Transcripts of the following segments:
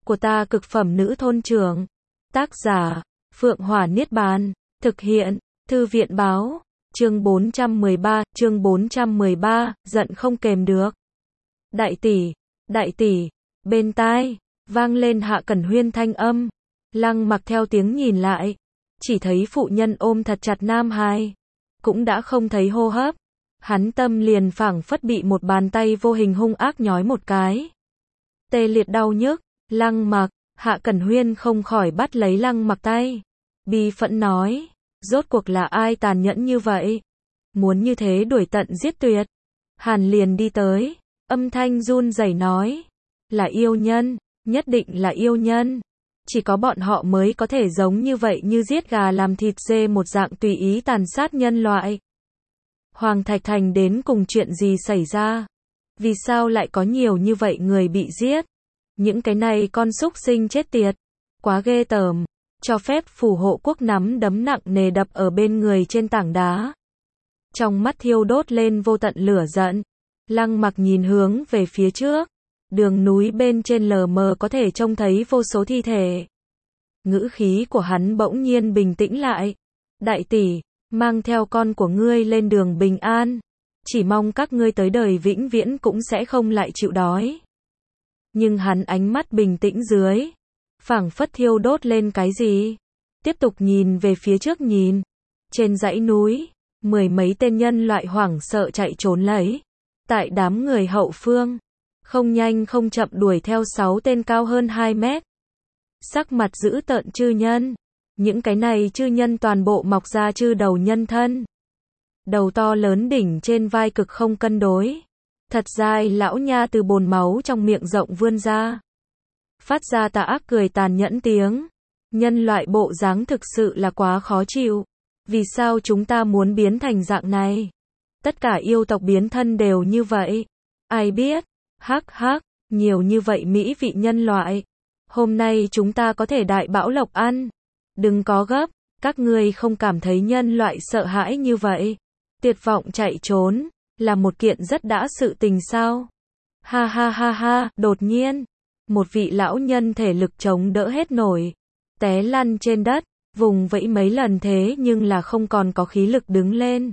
của ta cực phẩm nữ thôn trưởng. Tác giả, Phượng Hỏa Niết Bàn. Thực hiện, Thư viện báo. Chương 413, giận không kềm được. Đại tỷ, bên tai, vang lên Hạ Cẩn Huyên thanh âm. Lăng Mặc theo tiếng nhìn lại, chỉ thấy phụ nhân ôm thật chặt Nam Hải, cũng đã không thấy hô hấp. Hắn tâm liền phảng phất bị một bàn tay vô hình hung ác nhói một cái. Tê liệt đau nhức, Lăng Mặc, Hạ Cẩn Huyên không khỏi bắt lấy Lăng Mặc tay. Bi phẫn nói, rốt cuộc là ai tàn nhẫn như vậy? Muốn như thế đuổi tận giết tuyệt. Hàn liền đi tới, âm thanh run rẩy nói, là yêu nhân, nhất định là yêu nhân. Chỉ có bọn họ mới có thể giống như vậy, như giết gà làm thịt dê một dạng tùy ý tàn sát nhân loại. Hoàng Thạch Thành đến cùng chuyện gì xảy ra? Vì sao lại có nhiều như vậy người bị giết? Những cái này con súc sinh chết tiệt, quá ghê tởm. Cho phép phù hộ quốc nắm đấm nặng nề đập ở bên người trên tảng đá. Trong mắt thiêu đốt lên vô tận lửa giận. Lăng Mặc nhìn hướng về phía trước. Đường núi bên trên lờ mờ có thể trông thấy vô số thi thể. Ngữ khí của hắn bỗng nhiên bình tĩnh lại. Đại tỷ, mang theo con của ngươi lên đường bình an. Chỉ mong các ngươi tới đời vĩnh viễn cũng sẽ không lại chịu đói. Nhưng hắn ánh mắt bình tĩnh dưới, phảng phất thiêu đốt lên cái gì. Tiếp tục nhìn về phía trước nhìn. Trên dãy núi, mười mấy tên nhân loại hoảng sợ chạy trốn lấy. Tại đám người hậu phương, không nhanh không chậm đuổi theo 6 tên cao hơn 2 mét. Sắc mặt dữ tợn chư nhân. Những cái này chư nhân toàn bộ mọc ra chư đầu nhân thân. Đầu to lớn đỉnh trên vai cực không cân đối. Thật dài lão nha từ bồn máu trong miệng rộng vươn ra. Phát ra tà ác cười tàn nhẫn tiếng. Nhân loại bộ dáng thực sự là quá khó chịu. Vì sao chúng ta muốn biến thành dạng này? Tất cả yêu tộc biến thân đều như vậy. Ai biết? Hắc hắc, nhiều như vậy mỹ vị nhân loại. Hôm nay chúng ta có thể đại bão lộc ăn. Đừng có gấp, các ngươi không cảm thấy nhân loại sợ hãi như vậy. Tuyệt vọng chạy trốn, là một kiện rất đã sự tình sao? Ha ha ha ha, đột nhiên, một vị lão nhân thể lực chống đỡ hết nổi. Té lăn trên đất, vùng vẫy mấy lần thế nhưng là không còn có khí lực đứng lên.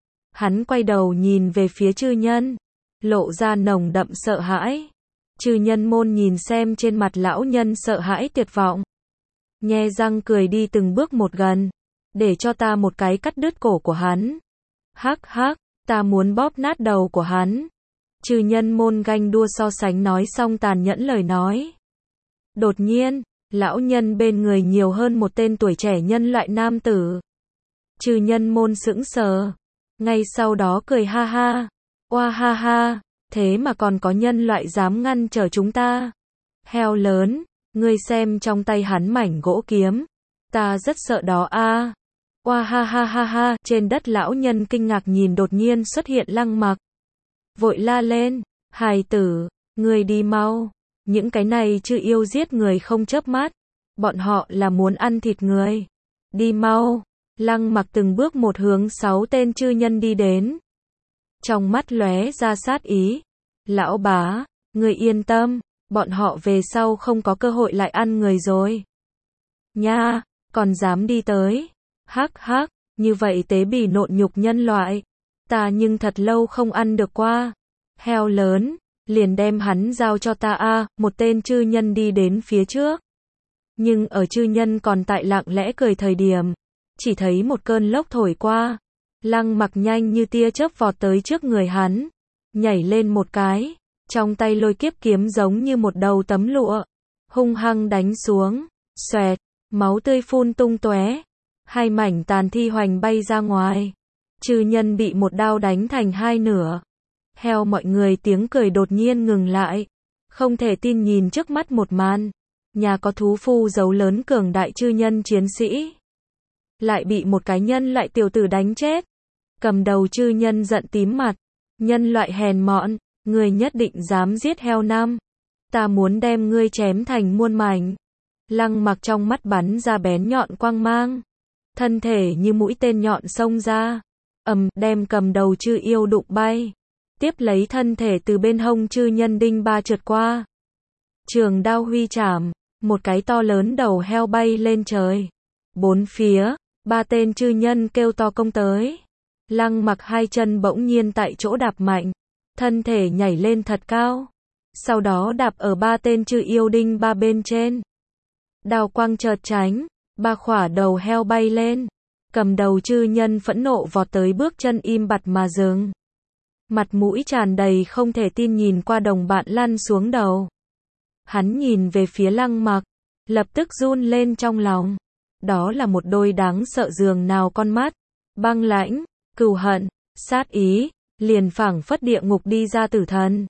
Hắn quay đầu nhìn về phía chư nhân, lộ ra nồng đậm sợ hãi. Chư nhân môn nhìn xem trên mặt lão nhân sợ hãi tuyệt vọng. Nhe răng cười đi từng bước một gần. Để cho ta một cái cắt đứt cổ của hắn. Hắc hắc, ta muốn bóp nát đầu của hắn. Chư nhân môn ganh đua so sánh nói xong tàn nhẫn lời nói. Đột nhiên, lão nhân bên người nhiều hơn một tên tuổi trẻ nhân loại nam tử. Chư nhân môn sững sờ. Ngay sau đó cười ha ha. Oa ha ha, thế mà còn có nhân loại dám ngăn trở chúng ta. Heo lớn, ngươi xem trong tay hắn mảnh gỗ kiếm. Ta rất sợ đó a. Oa ha ha ha ha, trên đất lão nhân kinh ngạc nhìn đột nhiên xuất hiện Lăng Mặc. Vội la lên, hài tử, ngươi đi mau. Những cái này chư yêu giết người không chớp mắt. Bọn họ là muốn ăn thịt người. Đi mau. Lăng Mặc từng bước một hướng 6 tên chư nhân đi đến. Trong mắt lóe ra sát ý. Lão bá, ngươi yên tâm, bọn họ về sau không có cơ hội lại ăn người rồi. Nha, còn dám đi tới. Hắc hắc, như vậy tế bỉ nộn nhục nhân loại. Ta nhưng thật lâu không ăn được qua. Heo lớn, liền đem hắn giao cho ta a. Một tên chư nhân đi đến phía trước. Nhưng ở chư nhân còn tại lặng lẽ cười thời điểm, chỉ thấy một cơn lốc thổi qua. Lăng Mặc nhanh như tia chớp vọt tới trước người hắn, nhảy lên một cái, trong tay lôi kiếp kiếm giống như một đầu tấm lụa, hung hăng đánh xuống. Xoẹt, máu tươi phun tung tóe, 2 mảnh tàn thi hoành bay ra ngoài. Chư nhân bị một đao đánh thành 2 nửa. Heo mọi người tiếng cười đột nhiên ngừng lại, không thể tin nhìn trước mắt một màn. Nhà có thú phu dấu lớn cường đại chư nhân chiến sĩ, lại bị một cái nhân loại tiểu tử đánh chết. Cầm đầu chư nhân giận tím mặt. Nhân loại hèn mọn, ngươi nhất định dám giết heo nam. Ta muốn đem ngươi chém thành muôn mảnh. Lăng Mặc trong mắt bắn ra bén nhọn quang mang. Thân thể như mũi tên nhọn xông ra. Đem cầm đầu chư yêu đụng bay. Tiếp lấy thân thể từ bên hông chư nhân đinh ba trượt qua. Trường đao huy chảm, một cái to lớn đầu heo bay lên trời. Bốn phía, ba tên chư nhân kêu to công tới. Lăng Mặc hai chân bỗng nhiên tại chỗ đạp mạnh, thân thể nhảy lên thật cao. Sau đó đạp ở ba tên chư yêu đinh ba bên trên. Đao quang chợt tránh, ba khỏa đầu heo bay lên. Cầm đầu chư nhân phẫn nộ vọt tới bước chân im bặt mà dừng. Mặt mũi tràn đầy không thể tin nhìn qua đồng bạn lăn xuống đầu. Hắn nhìn về phía Lăng Mặc, lập tức run lên trong lòng. Đó là một đôi đáng sợ dường nào con mắt, băng lãnh, cừu hận, sát ý, liền phảng phất địa ngục đi ra tử thần.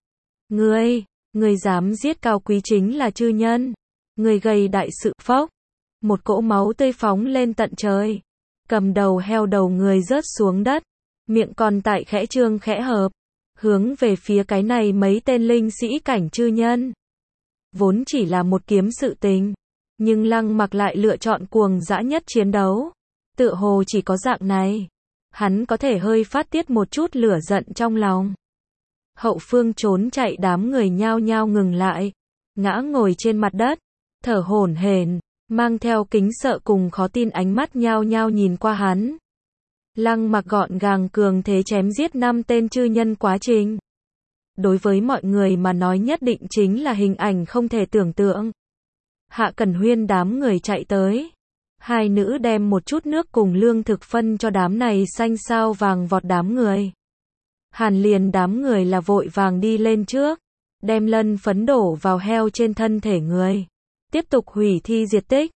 Ngươi dám giết cao quý chính là chư nhân. Ngươi gây đại sự phốc. Một cỗ máu tươi phóng lên tận trời. Cầm đầu heo đầu người rớt xuống đất. Miệng còn tại khẽ trương khẽ hợp. Hướng về phía cái này mấy tên linh sĩ cảnh chư nhân. Vốn chỉ là một kiếm sự tình. Nhưng Lăng Mặc lại lựa chọn cuồng dã nhất chiến đấu. Tựa hồ chỉ có dạng này, hắn có thể hơi phát tiết một chút lửa giận trong lòng. Hậu phương trốn chạy đám người nhao nhao ngừng lại. Ngã ngồi trên mặt đất. Thở hổn hển, mang theo kính sợ cùng khó tin ánh mắt nhao nhao nhìn qua hắn. Lăng Mặc gọn gàng cường thế chém giết 5 tên chư nhân quá trình. Đối với mọi người mà nói nhất định chính là hình ảnh không thể tưởng tượng. Hạ Cẩn Huyên đám người chạy tới. Hai nữ đem một chút nước cùng lương thực phân cho đám này xanh sao vàng vọt đám người. Hàn liền đám người là vội vàng đi lên trước. Đem lân phấn đổ vào heo trên thân thể người. Tiếp tục hủy thi diệt tích.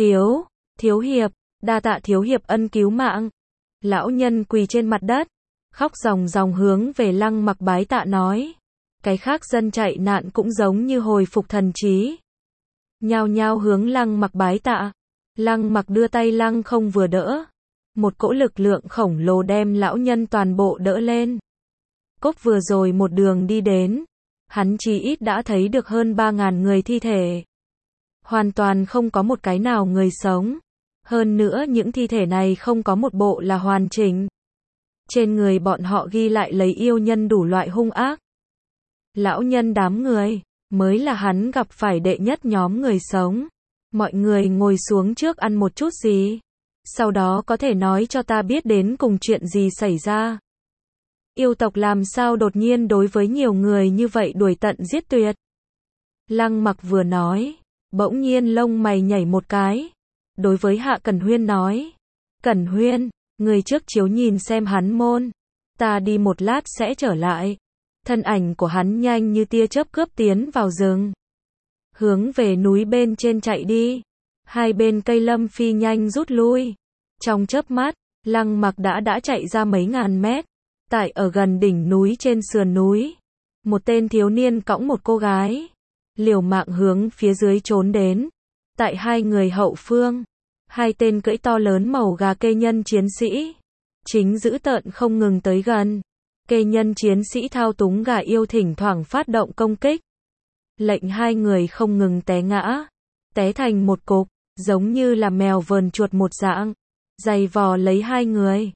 Thiếu hiệp, đa tạ thiếu hiệp ân cứu mạng. Lão nhân quỳ trên mặt đất, khóc ròng ròng hướng về Lăng Mặc bái tạ nói. Cái khác dân chạy nạn cũng giống như hồi phục thần trí. Nhao nhao hướng Lăng Mặc bái tạ. Lăng Mặc đưa tay lăng không vừa đỡ. Một cỗ lực lượng khổng lồ đem lão nhân toàn bộ đỡ lên. Cốc vừa rồi một đường đi đến, hắn chỉ ít đã thấy được hơn 3.000 người thi thể. Hoàn toàn không có một cái nào người sống. Hơn nữa những thi thể này không có một bộ là hoàn chỉnh. Trên người bọn họ ghi lại lấy yêu nhân đủ loại hung ác. Lão nhân đám người, mới là hắn gặp phải đệ nhất nhóm người sống. Mọi người ngồi xuống trước ăn một chút gì. Sau đó có thể nói cho ta biết đến cùng chuyện gì xảy ra. Yêu tộc làm sao đột nhiên đối với nhiều người như vậy đuổi tận giết tuyệt. Lăng Mặc vừa nói, bỗng nhiên lông mày nhảy một cái. Đối với Hạ Cẩn Huyên nói. Cẩn Huyên, người trước chiếu nhìn xem hắn môn. Ta đi một lát sẽ trở lại. Thân ảnh của hắn nhanh như tia chớp cướp tiến vào rừng. Hướng về núi bên trên chạy đi. Hai bên cây lâm phi nhanh rút lui. Trong chớp mắt, Lăng Mặc đã chạy ra mấy ngàn mét. Tại ở gần đỉnh núi trên sườn núi. Một tên thiếu niên cõng một cô gái. Liều mạng hướng phía dưới trốn đến. Tại hai người hậu phương, hai tên cưỡi to lớn màu gà kê nhân chiến sĩ. Chính dữ tợn không ngừng tới gần. Kê nhân chiến sĩ thao túng gà yêu thỉnh thoảng phát động công kích. Lệnh hai người không ngừng té ngã. Té thành một cục, giống như là mèo vờn chuột một dạng. Giày vò lấy hai người.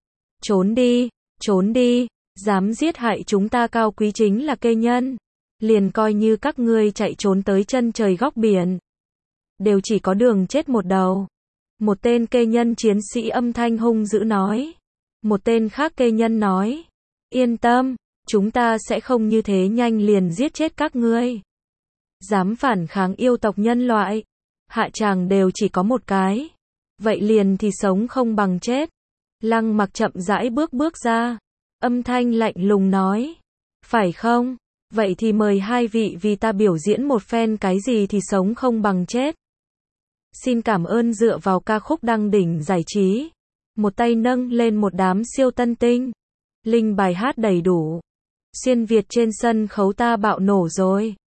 Trốn đi, dám giết hại chúng ta cao quý chính là kê nhân. Liền coi như các ngươi chạy trốn tới chân trời góc biển. Đều chỉ có đường chết một đầu. Một tên kê nhân chiến sĩ âm thanh hung dữ nói. Một tên khác kê nhân nói. Yên tâm, chúng ta sẽ không như thế nhanh liền giết chết các ngươi. Dám phản kháng yêu tộc nhân loại. Hạ tràng đều chỉ có một cái. Vậy liền thì sống không bằng chết. Lăng Mặc chậm rãi bước ra. Âm thanh lạnh lùng nói. Phải không? Vậy thì mời hai vị vì ta biểu diễn một phen cái gì thì sống không bằng chết. Xin cảm ơn dựa vào ca khúc đăng đỉnh giải trí. Một tay nâng lên một đám siêu tân tinh. Linh bài hát đầy đủ. Xuyên Việt trên sân khấu ta bạo nổ rồi.